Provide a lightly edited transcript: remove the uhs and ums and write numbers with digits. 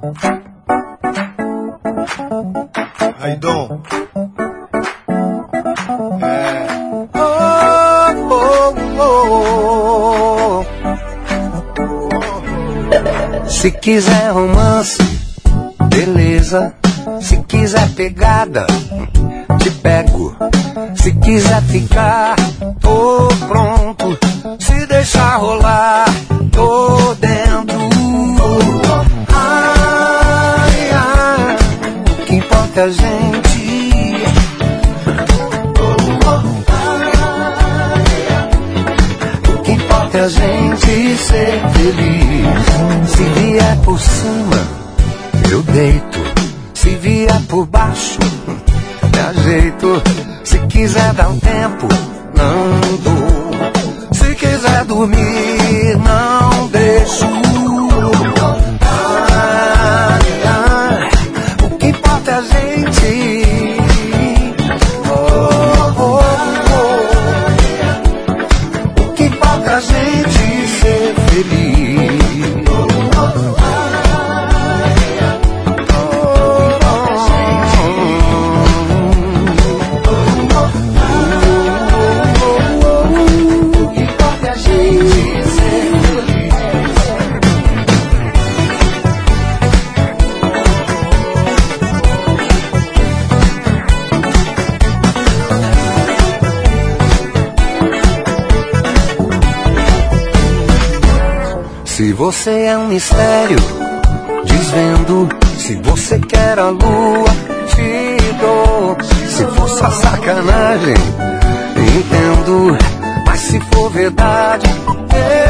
Aí, Dom. Se quiser romance, beleza. Se quiser pegada, te pego. Se quiser ficar, tô pronto. Se deixar rolar, tô dentro. Ai, ai, o que importa é a gente. O que importa é a gente ser feliz. Se vier por cima, eu deito. Se vier por baixo, me ajeito. Se quiser dar um tempo, não dou. Se quiser dormir, não deixo. Ai, ai, o que importa é a gente. Oh, oh, oh. O que importa é a gente ser feliz. Se você é um mistério, desvendo. Se você quer a lua, te dou. Se for só sacanagem, entendo. Mas se for verdade,